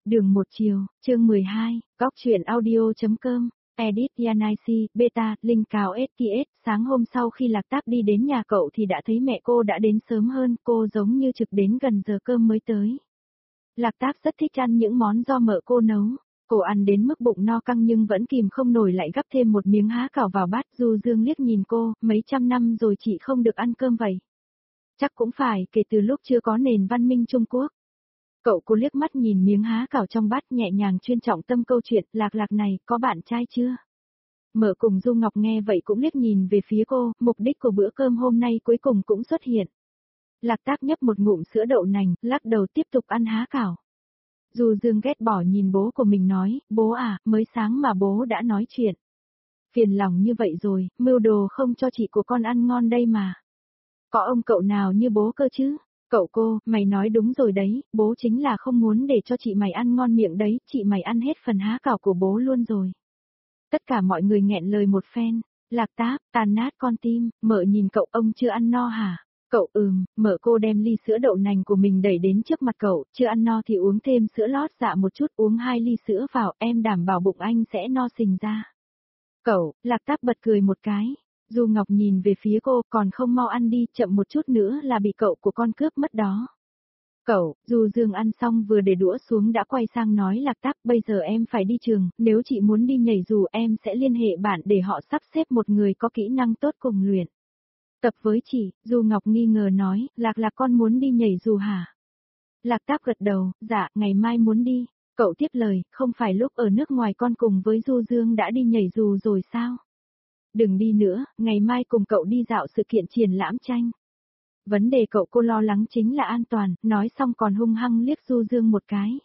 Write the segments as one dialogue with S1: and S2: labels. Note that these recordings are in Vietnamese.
S1: Đường một chiều, chương 12, góc truyện audio.com, edit Yanisi, beta, link cào STS. Sáng hôm sau khi Lạc Tác đi đến nhà cậu thì đã thấy mẹ cô đã đến sớm hơn, cô giống như trực đến gần giờ cơm mới tới. Lạc Tác rất thích ăn những món do mợ cô nấu. Cô ăn đến mức bụng no căng nhưng vẫn kìm không nổi lại gắp thêm một miếng há cảo vào bát. Du Dương liếc nhìn cô, mấy trăm năm rồi chị không được ăn cơm vậy. Chắc cũng phải, kể từ lúc chưa có nền văn minh Trung Quốc. Cậu cô liếc mắt nhìn miếng há cảo trong bát nhẹ nhàng chuyên trọng tâm câu chuyện, Lạc này, có bạn trai chưa? Mợ cùng Du Ngọc nghe vậy cũng liếc nhìn về phía cô, mục đích của bữa cơm hôm nay cuối cùng cũng xuất hiện. Lạc Tác nhấp một ngụm sữa đậu nành, lắc đầu tiếp tục ăn há cảo. Du Dương ghét bỏ nhìn bố của mình nói, bố à, mới sáng mà bố đã nói chuyện. Phiền lòng như vậy rồi, mưu đồ không cho chị của con ăn ngon đây mà. Có ông cậu nào như bố cơ chứ? Cậu cô, mày nói đúng rồi đấy, bố chính là không muốn để cho chị mày ăn ngon miệng đấy, chị mày ăn hết phần há cảo của bố luôn rồi. Tất cả mọi người nghẹn lời một phen, Lạc Tác, tàn nát con tim, mợ nhìn cậu, ông chưa ăn no hả? Cậu mợ cô đem ly sữa đậu nành của mình đẩy đến trước mặt cậu, chưa ăn no thì uống thêm sữa lót dạ một chút, uống 2 ly sữa vào, em đảm bảo bụng anh sẽ no sình ra. Cậu, Lạc Tác bật cười một cái. Du Ngọc nhìn về phía cô, còn không mau ăn đi, chậm một chút nữa là bị cậu của con cướp mất đó. Cậu, Du Dương ăn xong vừa để đũa xuống đã quay sang nói Lạc Tác, bây giờ em phải đi trường, nếu chị muốn đi nhảy dù em sẽ liên hệ bạn để họ sắp xếp một người có kỹ năng tốt cùng luyện. Tập với chị, Du Ngọc nghi ngờ nói, Lạc con muốn đi nhảy dù hả? Lạc Tác gật đầu, dạ, ngày mai muốn đi. Cậu tiếp lời, không phải lúc ở nước ngoài con cùng với Du Dương đã đi nhảy dù rồi sao? Đừng đi nữa, ngày mai cùng cậu đi dạo sự kiện triển lãm tranh. Vấn đề cậu cô lo lắng chính là an toàn, nói xong còn hung hăng liếc Du Dương một cái.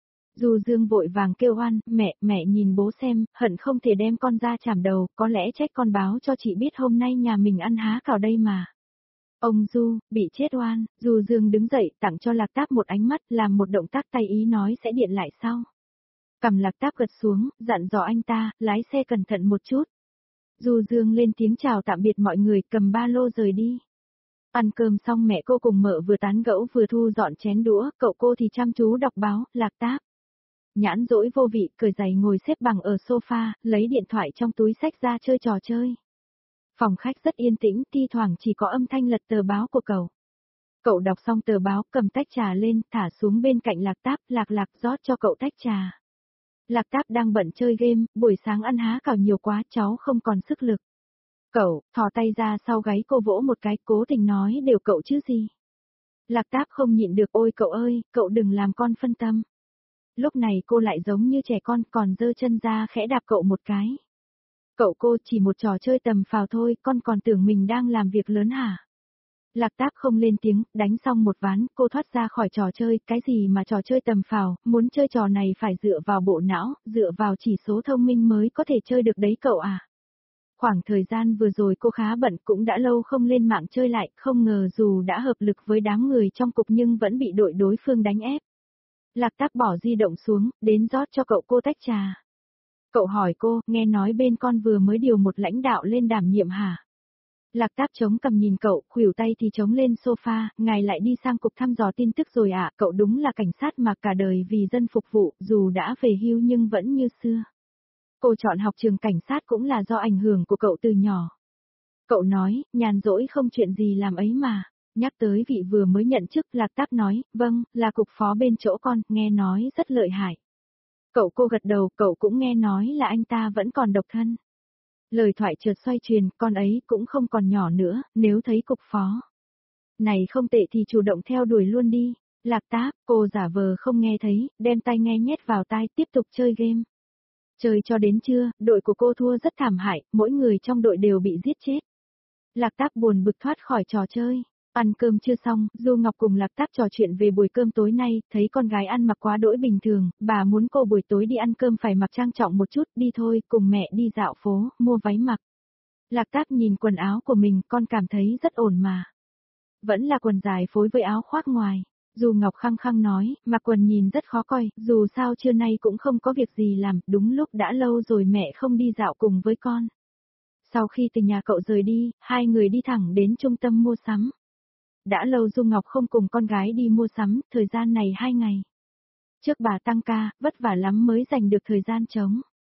S1: Du Dương vội vàng kêu oan, mẹ nhìn bố xem, hận không thể đem con ra chảm đầu, có lẽ trách con báo cho chị biết hôm nay nhà mình ăn há cảo đây mà. Ông Du, bị chết oan, Du Dương đứng dậy tặng cho Lạc Tác một ánh mắt, làm một động tác tay ý nói sẽ điện lại sau. Cầm Lạc Tác gật xuống, dặn dò anh ta, lái xe cẩn thận một chút. Du Dương lên tiếng chào tạm biệt mọi người, cầm ba lô rời đi. Ăn cơm xong mẹ cô cùng mợ vừa tán gẫu vừa thu dọn chén đũa, cậu cô thì chăm chú đọc báo, Lạc Tác. Nhãn dỗi vô vị, cởi giày ngồi xếp bằng ở sofa, lấy điện thoại trong túi xách ra chơi trò chơi. Phòng khách rất yên tĩnh, thi thoảng chỉ có âm thanh lật tờ báo của cậu. Cậu đọc xong tờ báo, cầm tách trà lên, thả xuống bên cạnh Lạc Tác, Lạc rót cho cậu tách trà. Lạc Tác đang bận chơi game, buổi sáng ăn há cảo nhiều quá, cháu không còn sức lực. Cậu, thò tay ra sau gáy cô vỗ một cái, cố tình nói đều cậu chứ gì. Lạc Tác không nhịn được, ôi cậu ơi, cậu đừng làm con phân tâm. Lúc này cô lại giống như trẻ con, còn giơ chân ra khẽ đạp cậu một cái. Cậu cô chỉ một trò chơi tầm phào thôi, con còn tưởng mình đang làm việc lớn hả? Lạc Tác không lên tiếng, đánh xong một ván, cô thoát ra khỏi trò chơi, cái gì mà trò chơi tầm phào, muốn chơi trò này phải dựa vào bộ não, dựa vào chỉ số thông minh mới có thể chơi được đấy cậu à. Khoảng thời gian vừa rồi cô khá bận cũng đã lâu không lên mạng chơi lại, không ngờ dù đã hợp lực với đám người trong cục nhưng vẫn bị đội đối phương đánh ép. Lạc Tác bỏ di động xuống, đến rót cho cậu cô tách trà. Cậu hỏi cô, nghe nói bên con vừa mới điều một lãnh đạo lên đảm nhiệm hả? Lạc Tác chống cằm nhìn cậu, khuỷu tay thì chống lên sofa, ngài lại đi sang cục thăm dò tin tức rồi ạ, cậu đúng là cảnh sát mà cả đời vì dân phục vụ, dù đã về hưu nhưng vẫn như xưa. Cô chọn học trường cảnh sát cũng là do ảnh hưởng của cậu từ nhỏ. Cậu nói, nhàn rỗi không chuyện gì làm ấy mà. Nhắc tới vị vừa mới nhận chức, Lạc Tác nói, vâng, là cục phó bên chỗ con, nghe nói rất lợi hại. Cậu cô gật đầu, cậu cũng nghe nói là anh ta vẫn còn độc thân. Lời thoại chợt xoay truyền, con ấy cũng không còn nhỏ nữa, nếu thấy cục phó này không tệ thì chủ động theo đuổi luôn đi. Lạc Tác, cô giả vờ không nghe thấy, đem tai nghe nhét vào tai, tiếp tục chơi game. Chơi cho đến trưa, đội của cô thua rất thảm hại, mỗi người trong đội đều bị giết chết. Lạc Tác buồn bực thoát khỏi trò chơi. Ăn cơm chưa xong, Du Ngọc cùng Lạc Tác trò chuyện về buổi cơm tối nay, thấy con gái ăn mặc quá đỗi bình thường, bà muốn cô buổi tối đi ăn cơm phải mặc trang trọng một chút, đi thôi, cùng mẹ đi dạo phố, mua váy mặc. Lạc Tác nhìn quần áo của mình, con cảm thấy rất ổn mà. Vẫn là quần dài phối với áo khoác ngoài. Du Ngọc khăng khăng nói, mặc quần nhìn rất khó coi, dù sao trưa nay cũng không có việc gì làm, đúng lúc đã lâu rồi mẹ không đi dạo cùng với con. Sau khi từ nhà cậu rời đi, hai người đi thẳng đến trung tâm mua sắm. Đã lâu Du Ngọc không cùng con gái đi mua sắm, thời gian này 2 ngày. Trước bà tăng ca, vất vả lắm mới dành được thời gian trống.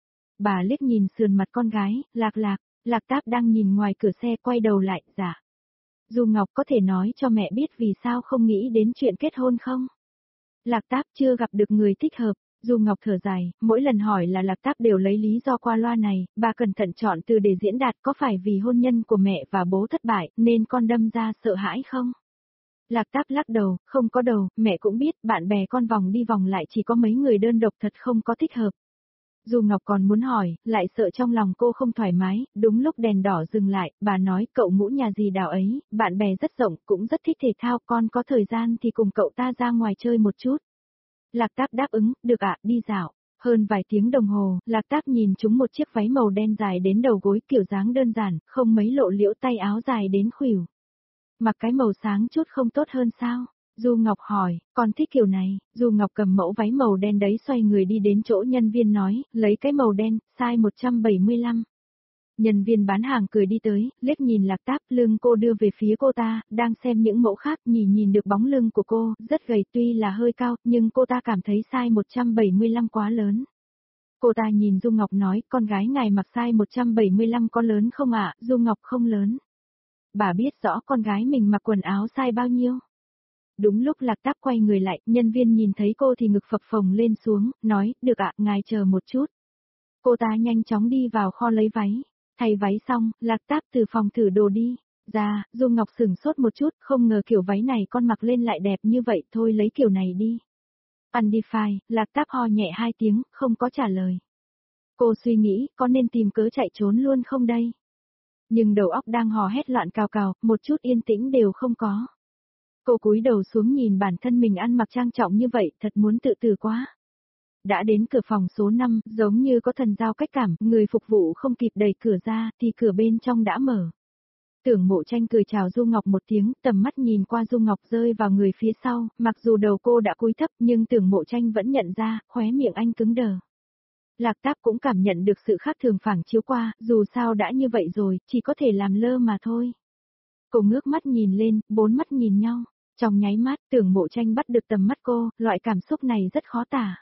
S1: Bà liếc nhìn sườn mặt con gái, Lạc Táp đang nhìn ngoài cửa xe quay đầu lại, dạ. Du Ngọc có thể nói cho mẹ biết vì sao không nghĩ đến chuyện kết hôn không? Lạc Táp chưa gặp được người thích hợp. Du Ngọc thở dài, mỗi lần hỏi là Lạc Táp đều lấy lý do qua loa này, bà cẩn thận chọn từ để diễn đạt có phải vì hôn nhân của mẹ và bố thất bại nên con đâm ra sợ hãi không? Lạc Táp lắc đầu, không có đầu, mẹ cũng biết bạn bè con vòng đi vòng lại chỉ có mấy người đơn độc thật không có thích hợp. Du Ngọc còn muốn hỏi, lại sợ trong lòng cô không thoải mái, đúng lúc đèn đỏ dừng lại, bà nói cậu Ngũ nhà dì Đào ấy, bạn bè rất rộng, cũng rất thích thể thao, con có thời gian thì cùng cậu ta ra ngoài chơi một chút. Lạc Táp đáp ứng, được ạ, đi dạo. Hơn vài tiếng đồng hồ, Lạc Táp nhìn chúng một chiếc váy màu đen dài đến đầu gối kiểu dáng đơn giản, không mấy lộ liễu tay áo dài đến khuỷu. Mặc cái màu sáng chút không tốt hơn sao? Du Ngọc hỏi, con thích kiểu này, Du Ngọc cầm mẫu váy màu đen đấy xoay người đi đến chỗ nhân viên nói, lấy cái màu đen, size 175. Nhân viên bán hàng cười đi tới, liếc nhìn Lạc Táp, lưng cô đưa về phía cô ta, đang xem những mẫu khác, nhìn được bóng lưng của cô, rất gầy tuy là hơi cao, nhưng cô ta cảm thấy size 175 quá lớn. Cô ta nhìn Du Ngọc nói, con gái ngài mặc size 175 có lớn không ạ? Du Ngọc không lớn. Bà biết rõ con gái mình mặc quần áo size bao nhiêu. Đúng lúc Lạc Táp quay người lại, nhân viên nhìn thấy cô thì ngực phập phồng lên xuống, nói, được ạ, ngài chờ một chút. Cô ta nhanh chóng đi vào kho lấy váy. Thay váy xong, Lạc Táp từ phòng thử đồ đi. Ra, Du Ngọc sửng sốt một chút, không ngờ kiểu váy này con mặc lên lại đẹp như vậy, thôi lấy kiểu này đi. Undefined, Lạc Táp ho nhẹ 2 tiếng, không có trả lời. Cô suy nghĩ, có nên tìm cớ chạy trốn luôn không đây? Nhưng đầu óc đang hò hét loạn cào cào, một chút yên tĩnh đều không có. Cô cúi đầu xuống nhìn bản thân mình ăn mặc trang trọng như vậy, thật muốn tự tử quá. Đã đến cửa phòng số 5, giống như có thần giao cách cảm, người phục vụ không kịp đẩy cửa ra, thì cửa bên trong đã mở. Tưởng Mộ Tranh cười chào Du Ngọc một tiếng, tầm mắt nhìn qua Du Ngọc rơi vào người phía sau, mặc dù đầu cô đã cúi thấp nhưng Tưởng Mộ Tranh vẫn nhận ra, khóe miệng anh cứng đờ. Lạc Táp cũng cảm nhận được sự khác thường phảng chiếu qua, dù sao đã như vậy rồi, chỉ có thể làm lơ mà thôi. Cô ngước mắt nhìn lên, 4 mắt nhìn nhau. Trong nháy mắt, Tưởng Mộ Tranh bắt được tầm mắt cô, loại cảm xúc này rất khó tả.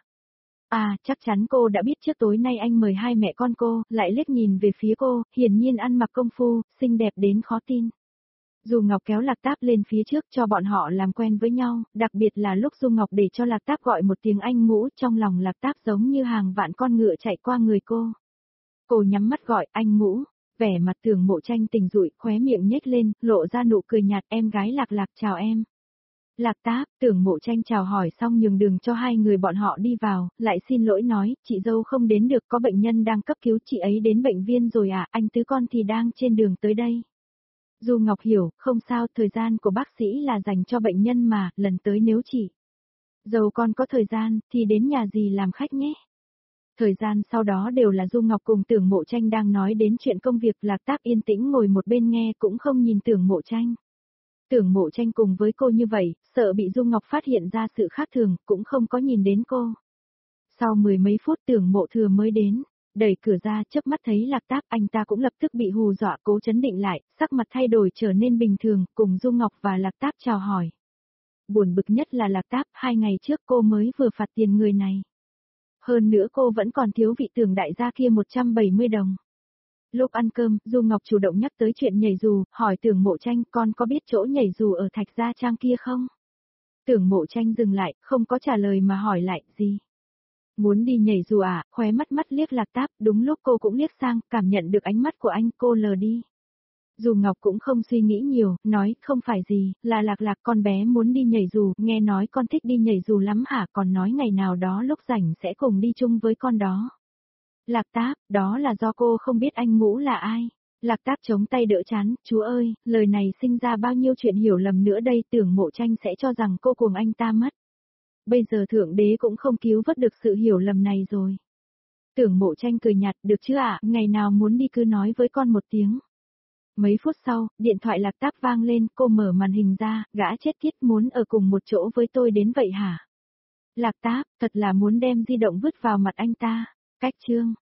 S1: À, chắc chắn cô đã biết trước tối nay anh mời hai mẹ con cô, lại liếc nhìn về phía cô, hiển nhiên ăn mặc công phu, xinh đẹp đến khó tin. Du Ngọc kéo Lạc Táp lên phía trước cho bọn họ làm quen với nhau, đặc biệt là lúc Du Ngọc để cho Lạc Táp gọi một tiếng anh Ngũ, trong lòng Lạc Táp giống như hàng vạn con ngựa chạy qua người cô. Cô nhắm mắt gọi anh Ngũ, vẻ mặt Tưởng Mộ Tranh tình dụi, khóe miệng nhếch lên, lộ ra nụ cười nhạt, em gái Lạc Lạc chào em. Lạc Táp, Tưởng Mộ Tranh chào hỏi xong nhường đường cho hai người bọn họ đi vào, lại xin lỗi nói, chị dâu không đến được, có bệnh nhân đang cấp cứu, chị ấy đến bệnh viên rồi à, anh tứ con thì đang trên đường tới đây. Du Ngọc hiểu, không sao, thời gian của bác sĩ là dành cho bệnh nhân mà, lần tới nếu chị dâu con có thời gian, thì đến nhà dì làm khách nhé. Thời gian sau đó đều là Du Ngọc cùng Tưởng Mộ Tranh đang nói đến chuyện công việc, Lạc Táp yên tĩnh ngồi một bên nghe cũng không nhìn Tưởng Mộ Tranh. Tưởng Mộ Tranh cùng với cô như vậy, sợ bị Du Ngọc phát hiện ra sự khác thường, cũng không có nhìn đến cô. Sau 10 mấy phút Tưởng Mộ Thừa mới đến, đẩy cửa ra chớp mắt thấy Lạc Táp, anh ta cũng lập tức bị hù dọa, cố chấn định lại, sắc mặt thay đổi trở nên bình thường, cùng Du Ngọc và Lạc Táp chào hỏi. Buồn bực nhất là Lạc Táp, 2 ngày trước cô mới vừa phạt tiền người này. Hơn nữa cô vẫn còn thiếu vị Tưởng đại gia kia 170 đồng. Lúc ăn cơm, Du Ngọc chủ động nhắc tới chuyện nhảy dù, hỏi Tưởng Mộ Tranh con có biết chỗ nhảy dù ở Thạch Gia Trang kia không? Tưởng Mộ Tranh dừng lại, không có trả lời mà hỏi lại, gì? Muốn đi nhảy dù à, khóe mắt liếc Lạc Táp, đúng lúc cô cũng liếc sang, cảm nhận được ánh mắt của anh, cô lờ đi. Du Ngọc cũng không suy nghĩ nhiều, nói, không phải gì, là Lạc Lạc con bé muốn đi nhảy dù, nghe nói con thích đi nhảy dù lắm hả, còn nói ngày nào đó lúc rảnh sẽ cùng đi chung với con đó. Lạc Táp, đó là do cô không biết anh Ngũ là ai. Lạc Táp chống tay đỡ chán, chú ơi, lời này sinh ra bao nhiêu chuyện hiểu lầm nữa đây, Tưởng Mộ Tranh sẽ cho rằng cô cuồng anh ta mất. Bây giờ Thượng Đế cũng không cứu vớt được sự hiểu lầm này rồi. Tưởng Mộ Tranh cười nhạt, được chứ ạ, ngày nào muốn đi cứ nói với con một tiếng. Mấy phút sau, điện thoại Lạc Táp vang lên, cô mở màn hình ra, gã chết tiết muốn ở cùng một chỗ với tôi đến vậy hả? Lạc Táp, thật là muốn đem di động vứt vào mặt anh ta. Cách chương.